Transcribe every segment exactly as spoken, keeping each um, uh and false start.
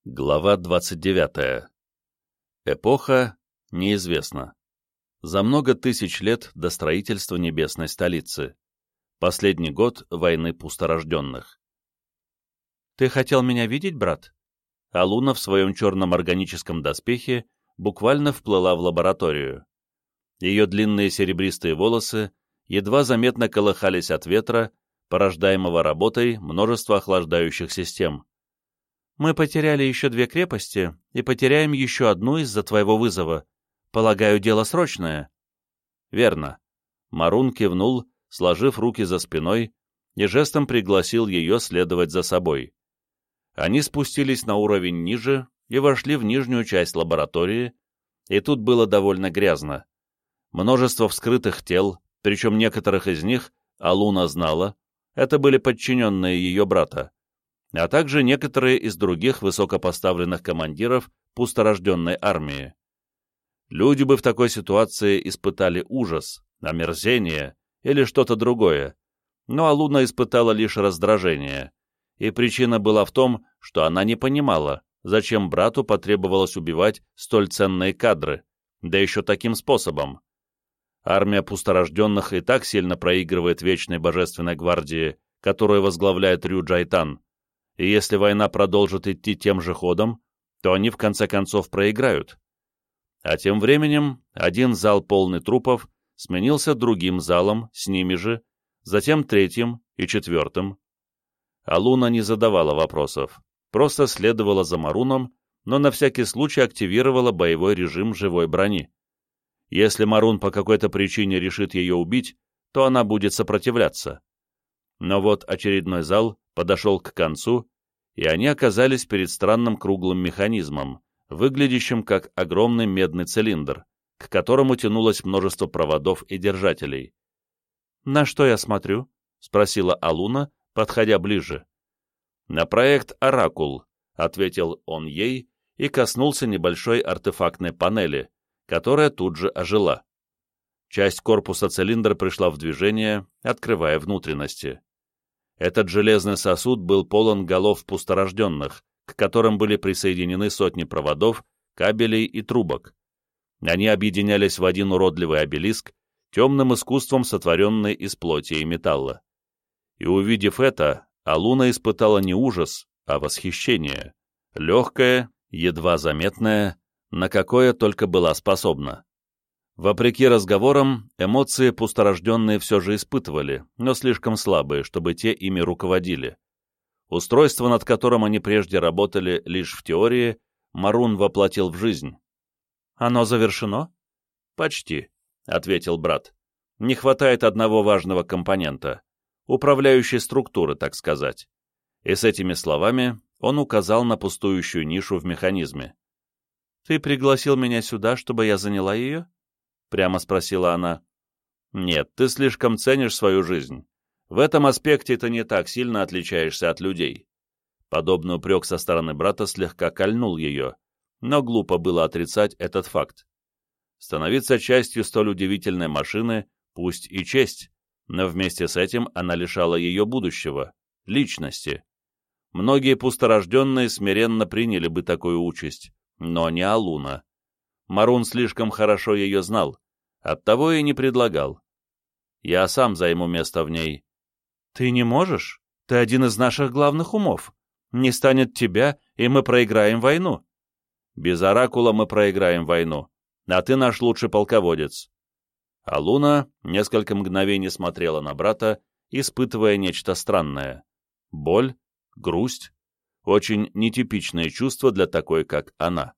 Глава двадцать девятая. Эпоха неизвестна. За много тысяч лет до строительства небесной столицы. Последний год войны пусторожденных. «Ты хотел меня видеть, брат?» Алуна в своем черном органическом доспехе буквально вплыла в лабораторию. Ее длинные серебристые волосы едва заметно колыхались от ветра, порождаемого работой множества охлаждающих систем. «Мы потеряли еще две крепости и потеряем еще одну из-за твоего вызова. Полагаю, дело срочное?» «Верно». Марун кивнул, сложив руки за спиной, и жестом пригласил ее следовать за собой. Они спустились на уровень ниже и вошли в нижнюю часть лаборатории, и тут было довольно грязно. Множество вскрытых тел, причем некоторых из них Алуна знала, это были подчиненные ее брата, а также некоторые из других высокопоставленных командиров пусторожденной армии. Люди бы в такой ситуации испытали ужас, омерзение или что-то другое, но Алуна испытала лишь раздражение, и причина была в том, что она не понимала, зачем брату потребовалось убивать столь ценные кадры, да еще таким способом. Армия пусторожденных и так сильно проигрывает Вечной Божественной Гвардии, которую возглавляет Рю Джайтан, и если война продолжит идти тем же ходом, то они в конце концов проиграют. А тем временем один зал полный трупов сменился другим залом с ними же, затем третьим и четвертым. Алуна не задавала вопросов, просто следовала за Маруном, но на всякий случай активировала боевой режим живой брони. Если Марун по какой-то причине решит ее убить, то она будет сопротивляться. Но вот очередной зал подошел к концу, и они оказались перед странным круглым механизмом, выглядящим как огромный медный цилиндр, к которому тянулось множество проводов и держателей. «На что я смотрю?» — спросила Алуна, подходя ближе. «На проект «Оракул», — ответил он ей и коснулся небольшой артефактной панели, которая тут же ожила. Часть корпуса цилиндра пришла в движение, открывая внутренности. Этот железный сосуд был полон голов пусторожденных, к которым были присоединены сотни проводов, кабелей и трубок. Они объединялись в один уродливый обелиск, темным искусством сотворенный из плоти и металла. И увидев это, Алуна испытала не ужас, а восхищение, легкое, едва заметное, на какое только была способна. Вопреки разговорам, эмоции пусторожденные все же испытывали, но слишком слабые, чтобы те ими руководили. Устройство, над которым они прежде работали лишь в теории, Марун воплотил в жизнь. «Оно завершено?» «Почти», — ответил брат. «Не хватает одного важного компонента, управляющей структуры, так сказать». И с этими словами он указал на пустующую нишу в механизме. «Ты пригласил меня сюда, чтобы я заняла ее?» — прямо спросила она. «Нет, ты слишком ценишь свою жизнь. В этом аспекте ты не так сильно отличаешься от людей». Подобный упрек со стороны брата слегка кольнул ее, но глупо было отрицать этот факт. Становиться частью столь удивительной машины, пусть и честь, но вместе с этим она лишала ее будущего, личности. Многие пусторожденные смиренно приняли бы такую участь, но не Алуна. Марун слишком хорошо ее знал, оттого и не предлагал. «Я сам займу место в ней». «Ты не можешь? Ты один из наших главных умов. Не станет тебя, и мы проиграем войну». «Без Оракула мы проиграем войну, а ты наш лучший полководец». Алуна несколько мгновений смотрела на брата, испытывая нечто странное. Боль, грусть, очень нетипичные чувства для такой, как она.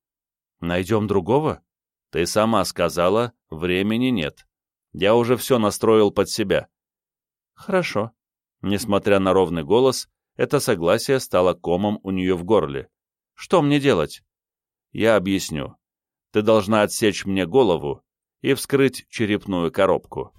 «Найдем другого?» «Ты сама сказала, времени нет. Я уже все настроил под себя». «Хорошо». Несмотря на ровный голос, это согласие стало комом у нее в горле. «Что мне делать?» «Я объясню. Ты должна отсечь мне голову и вскрыть черепную коробку».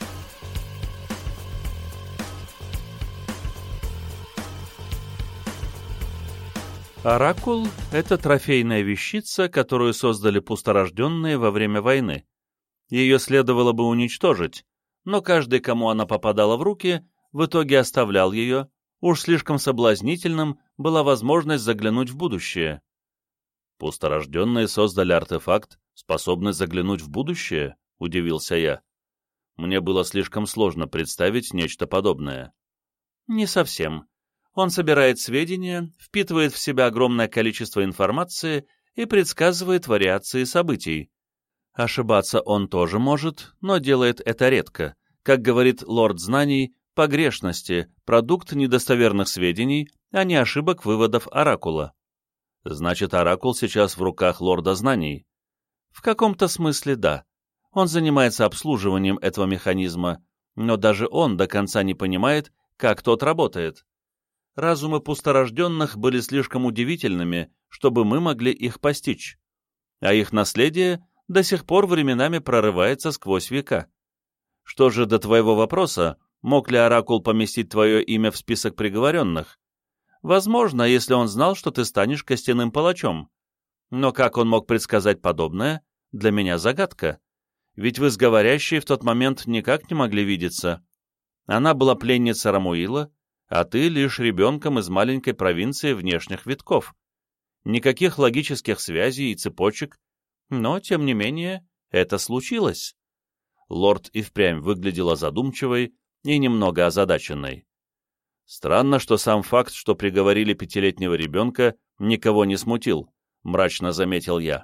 Оракул — это трофейная вещица, которую создали пусторожденные во время войны. Ее следовало бы уничтожить, но каждый, кому она попадала в руки, в итоге оставлял ее, Уж слишком соблазнительным была возможность заглянуть в будущее. Пусторожденные создали артефакт, способный заглянуть в будущее, удивился я. Мне было слишком сложно представить нечто подобное. Не совсем. Он собирает сведения, впитывает в себя огромное количество информации и предсказывает вариации событий. Ошибаться он тоже может, но делает это редко. Как говорит лорд знаний, погрешности — продукт недостоверных сведений, а не ошибок выводов оракула. Значит, оракул сейчас в руках лорда знаний. В каком-то смысле да. Он занимается обслуживанием этого механизма, но даже он до конца не понимает, как тот работает. Разумы пусторожденных были слишком удивительными, чтобы мы могли их постичь. А их наследие до сих пор временами прорывается сквозь века. Что же до твоего вопроса, мог ли оракул поместить твое имя в список приговоренных? Возможно, если он знал, что ты станешь костяным палачом. Но как он мог предсказать подобное, для меня загадка. Ведь вы с говорящей в тот момент никак не могли видеться. Она была пленницей Рамуила, а ты лишь ребенком из маленькой провинции внешних витков. Никаких логических связей и цепочек, но, тем не менее, это случилось. Лорд и впрямь выглядела задумчивой и немного озадаченной. Странно, что сам факт, что приговорили пятилетнего ребенка, никого не смутил, мрачно заметил я.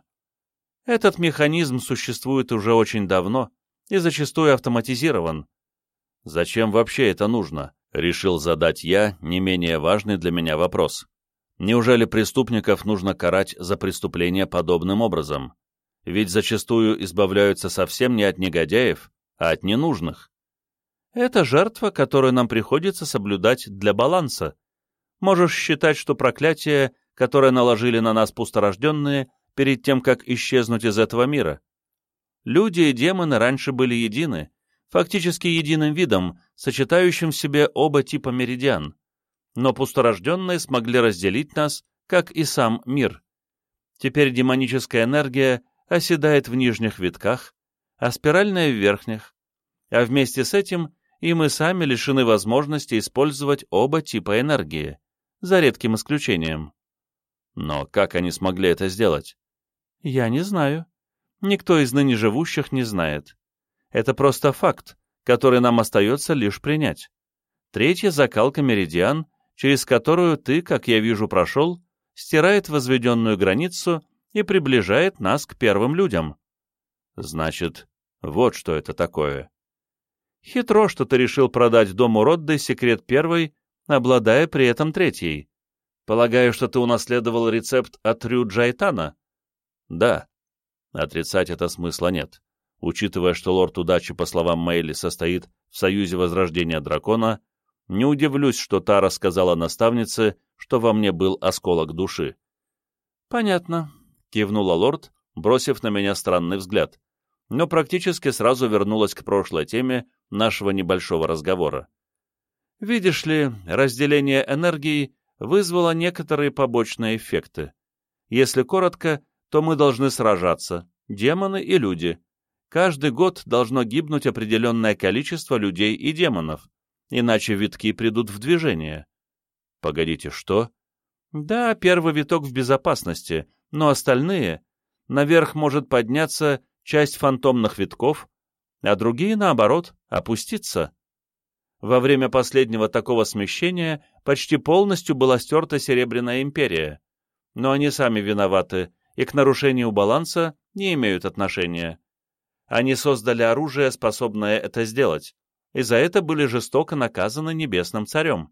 Этот механизм существует уже очень давно и зачастую автоматизирован. Зачем вообще это нужно? Решил задать я не менее важный для меня вопрос. Неужели преступников нужно карать за преступления подобным образом? Ведь зачастую избавляются совсем не от негодяев, а от ненужных. Это жертва, которую нам приходится соблюдать для баланса. Можешь считать, что проклятие, которое наложили на нас пусторожденные, перед тем, как исчезнуть из этого мира. Люди и демоны раньше были едины, фактически единым видом, сочетающим в себе оба типа меридиан. Но пусторожденные смогли разделить нас, как и сам мир. Теперь демоническая энергия оседает в нижних витках, а спиральная в верхних. А вместе с этим и мы сами лишены возможности использовать оба типа энергии, за редким исключением. Но как они смогли это сделать? Я не знаю. Никто из ныне живущих не знает. Это просто факт, который нам остается лишь принять. Третья закалка меридиан, через которую ты, как я вижу, прошел, стирает возведенную границу и приближает нас к первым людям. Значит, вот что это такое. Хитро, что ты решил продать дому Родды секрет первой, обладая при этом третьей. Полагаю, что ты унаследовал рецепт от Рю Джайтана? Да. Отрицать это смысла нет. Учитывая, что лорд удачи, по словам Мэйли, состоит в союзе Возрождения Дракона, не удивлюсь, что та рассказала наставнице, что во мне был осколок души. Понятно, кивнула лорд, бросив на меня странный взгляд, но практически сразу вернулась к прошлой теме нашего небольшого разговора. Видишь ли, разделение энергии вызвало некоторые побочные эффекты. Если коротко, то мы должны сражаться, демоны и люди. Каждый год должно гибнуть определенное количество людей и демонов, иначе витки придут в движение. Погодите, что? Да, первый виток в безопасности, но остальные... Наверх может подняться часть фантомных витков, а другие, наоборот, опуститься. Во время последнего такого смещения почти полностью была стерта Серебряная империя, но они сами виноваты и к нарушению баланса не имеют отношения. Они создали оружие, способное это сделать, и за это были жестоко наказаны Небесным Царем.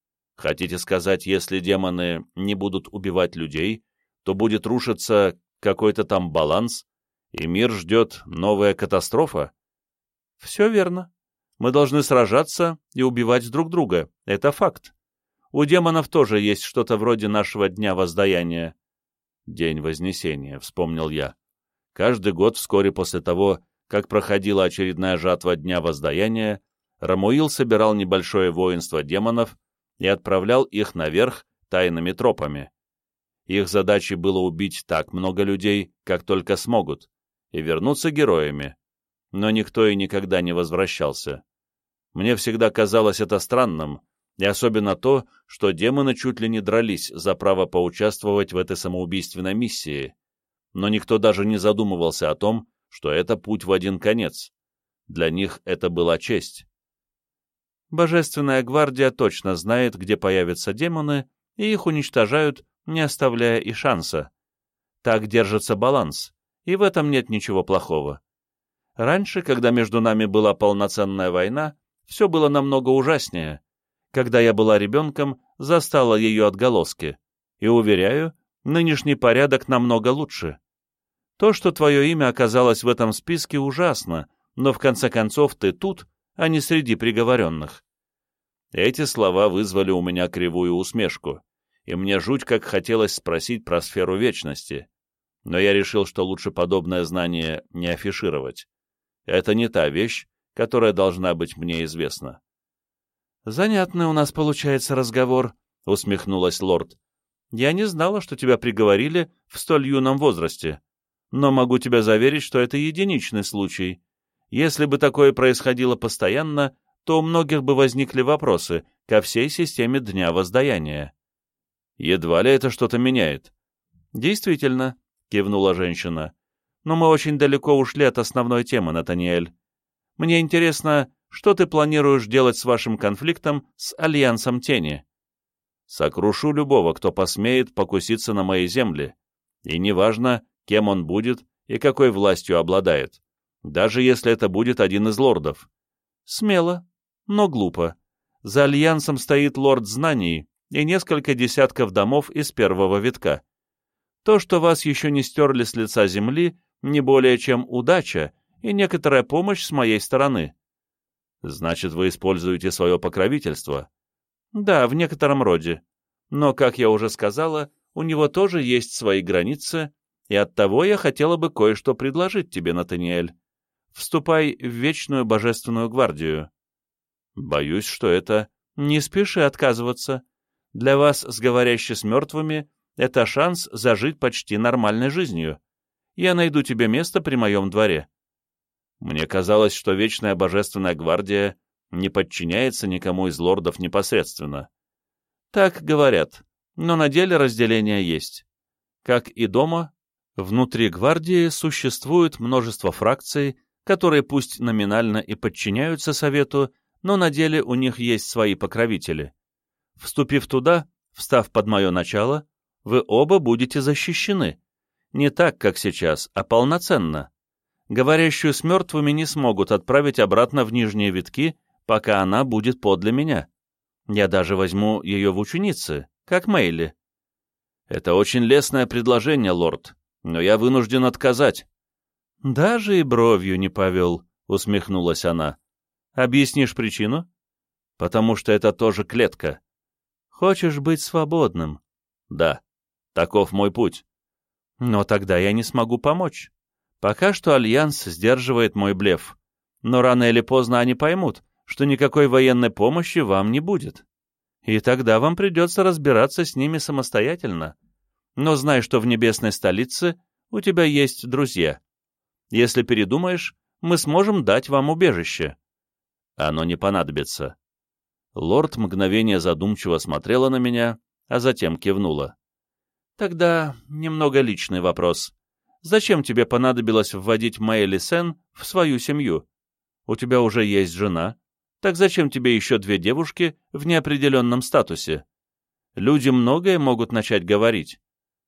Хотите сказать, если демоны не будут убивать людей, то будет рушиться какой-то там баланс, и мир ждет новая катастрофа? Все верно. Мы должны сражаться и убивать друг друга, это факт. У демонов тоже есть что-то вроде нашего Дня Воздаяния. День Вознесения, вспомнил я. Каждый год, вскоре после того, как проходила очередная жатва Дня Воздаяния, Рамуил собирал небольшое воинство демонов и отправлял их наверх тайными тропами. Их задачей было убить так много людей, как только смогут, и вернуться героями. Но никто и никогда не возвращался. Мне всегда казалось это странным, и особенно то, что демоны чуть ли не дрались за право поучаствовать в этой самоубийственной миссии, но никто даже не задумывался о том, что это путь в один конец. Для них это была честь. Божественная гвардия точно знает, где появятся демоны, и их уничтожают, не оставляя и шанса. Так держится баланс, и в этом нет ничего плохого. Раньше, когда между нами была полноценная война, все было намного ужаснее. Когда я была ребенком, застала ее отголоски. И, уверяю, нынешний порядок намного лучше. То, что твое имя оказалось в этом списке, ужасно, но в конце концов ты тут, а не среди приговоренных. Эти слова вызвали у меня кривую усмешку, и мне жуть как хотелось спросить про сферу вечности. Но я решил, что лучше подобное знание не афишировать. Это не та вещь, которая должна быть мне известна. «Занятный у нас получается разговор», — усмехнулась лорд. «Я не знала, что тебя приговорили в столь юном возрасте, но могу тебя заверить, что это единичный случай. Если бы такое происходило постоянно, то у многих бы возникли вопросы ко всей системе Дня Воздаяния». «Едва ли это что-то меняет». «Действительно», — кивнула женщина, — «но мы очень далеко ушли от основной темы, Натаниэль. Мне интересно, что ты планируешь делать с вашим конфликтом с Альянсом Тени?» «Сокрушу любого, кто посмеет покуситься на мои земли, и неважно, кем он будет и какой властью обладает, даже если это будет один из лордов». «Смело, но глупо. За Альянсом стоит лорд знаний и несколько десятков домов из первого витка. То, что вас еще не стерли с лица земли, не более чем удача и некоторая помощь с моей стороны». «Значит, вы используете свое покровительство?» «Да, в некотором роде. Но, как я уже сказала, у него тоже есть свои границы, и оттого я хотела бы кое-что предложить тебе, Натаниэль. Вступай в Вечную Божественную Гвардию». «Боюсь, что это...» «Не спеши отказываться. Для вас, с говорящей с мертвыми, это шанс зажить почти нормальной жизнью. Я найду тебе место при моем дворе». Мне казалось, что Вечная Божественная Гвардия не подчиняется никому из лордов непосредственно. Так говорят, но на деле разделение есть. Как и дома, внутри гвардии существует множество фракций, которые пусть номинально и подчиняются совету, но на деле у них есть свои покровители. Вступив туда, встав под мое начало, вы оба будете защищены. Не так, как сейчас, а полноценно. Говорящую с мертвыми не смогут отправить обратно в нижние витки, пока она будет подле меня. Я даже возьму ее в ученицы, как Мэйли. Это очень лестное предложение, лорд, но я вынужден отказать. Даже и бровью не повел, усмехнулась она. Объяснишь причину? Потому что это тоже клетка. Хочешь быть свободным? Да, таков мой путь. Но тогда я не смогу помочь. Пока что Альянс сдерживает мой блеф, но рано или поздно они поймут, что никакой военной помощи вам не будет. И тогда вам придется разбираться с ними самостоятельно. Но знай, что в небесной столице у тебя есть друзья. Если передумаешь, мы сможем дать вам убежище. Оно не понадобится. Лорд мгновение задумчиво смотрела на меня, а затем кивнула. Тогда немного личный вопрос. Зачем тебе понадобилось вводить Мэйли Сен в свою семью? У тебя уже есть жена. Так зачем тебе еще две девушки в неопределенном статусе? Люди многое могут начать говорить.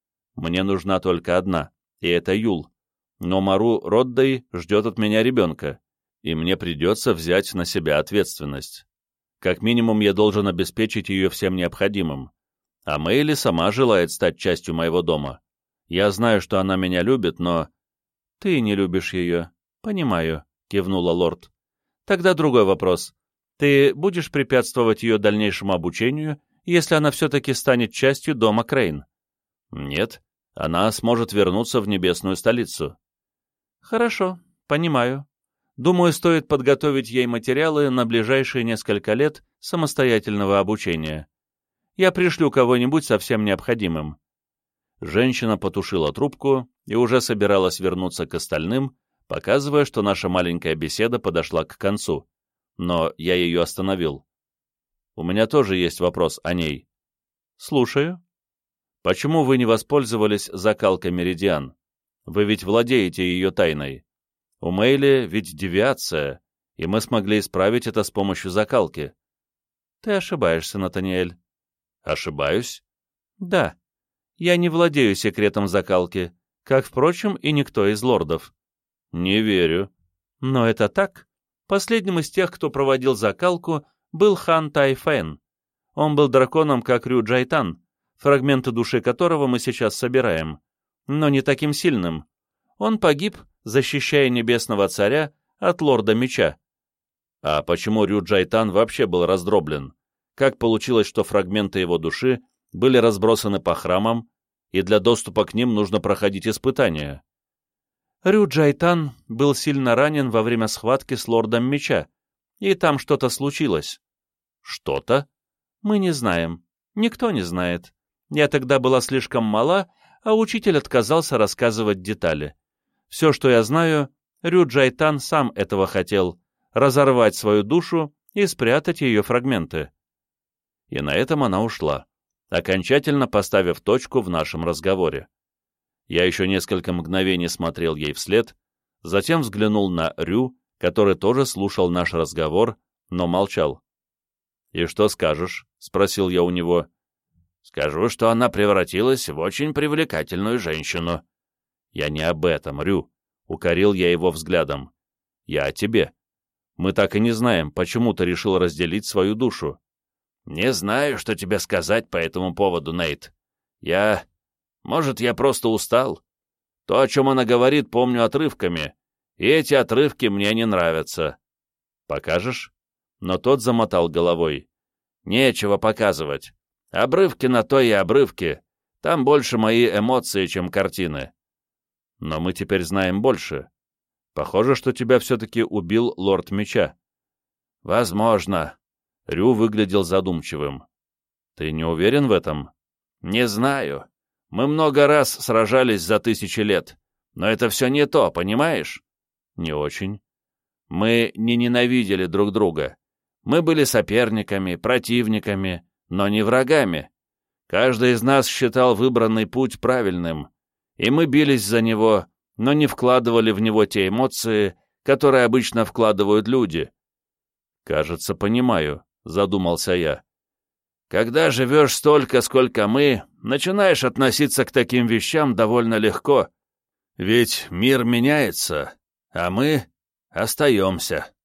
Мне нужна только одна, и это Юл. Но Мару Роддей ждет от меня ребенка, и мне придется взять на себя ответственность. Как минимум, я должен обеспечить ее всем необходимым. А Мэйли сама желает стать частью моего дома. Я знаю, что она меня любит, но... — Ты не любишь ее. Понимаю, — кивнула лорд. — Тогда другой вопрос. Ты будешь препятствовать ее дальнейшему обучению, если она все-таки станет частью дома Крейн? — Нет, она сможет вернуться в небесную столицу. — Хорошо, понимаю. Думаю, стоит подготовить ей материалы на ближайшие несколько лет самостоятельного обучения. Я пришлю кого-нибудь со всем необходимым. Женщина потушила трубку и уже собиралась вернуться к остальным, показывая, что наша маленькая беседа подошла к концу. Но я ее остановил. У меня тоже есть вопрос о ней. Слушаю. Почему вы не воспользовались закалкой Меридиан? Вы ведь владеете ее тайной. У Мэйли ведь девиация, и мы смогли исправить это с помощью закалки. Ты ошибаешься, Натаниэль. Ошибаюсь? Да. Я не владею секретом закалки, как, впрочем, и никто из лордов. Не верю. Но это так. Последним из тех, кто проводил закалку, был хан Тайфэн. Он был драконом, как Рю Джайтан, фрагменты души которого мы сейчас собираем, но не таким сильным. Он погиб, защищая небесного царя от лорда меча. А почему Рю Джайтан вообще был раздроблен? Как получилось, что фрагменты его души были разбросаны по храмам, и для доступа к ним нужно проходить испытания? Рю Джайтан был сильно ранен во время схватки с лордом меча, и там что-то случилось. Что-то? Мы не знаем. Никто не знает. Я тогда была слишком мала, а учитель отказался рассказывать детали. Все, что я знаю, Рю Джайтан сам этого хотел — разорвать свою душу и спрятать ее фрагменты. И на этом она ушла, окончательно поставив точку в нашем разговоре. Я еще несколько мгновений смотрел ей вслед, затем взглянул на Рю, который тоже слушал наш разговор, но молчал. «И что скажешь?» — спросил я у него. «Скажу, что она превратилась в очень привлекательную женщину». «Я не об этом, Рю», — укорил я его взглядом. «Я о тебе. Мы так и не знаем, почему ты решил разделить свою душу». «Не знаю, что тебе сказать по этому поводу, Нейт. Я... Может, я просто устал? То, о чем она говорит, помню отрывками, и эти отрывки мне не нравятся». «Покажешь?» Но тот замотал головой. «Нечего показывать. Обрывки на то и обрывки. Там больше мои эмоции, чем картины». «Но мы теперь знаем больше. Похоже, что тебя все-таки убил лорд меча». «Возможно». Рю выглядел задумчивым. «Ты не уверен в этом?» «Не знаю. Мы много раз сражались за тысячи лет, но это все не то, понимаешь?» «Не очень». «Мы не ненавидели друг друга. Мы были соперниками, противниками, но не врагами. Каждый из нас считал выбранный путь правильным, и мы бились за него, но не вкладывали в него те эмоции, которые обычно вкладывают люди». «Кажется, понимаю», — задумался я. «Когда живешь столько, сколько мы, начинаешь относиться к таким вещам довольно легко. Ведь мир меняется, а мы остаемся».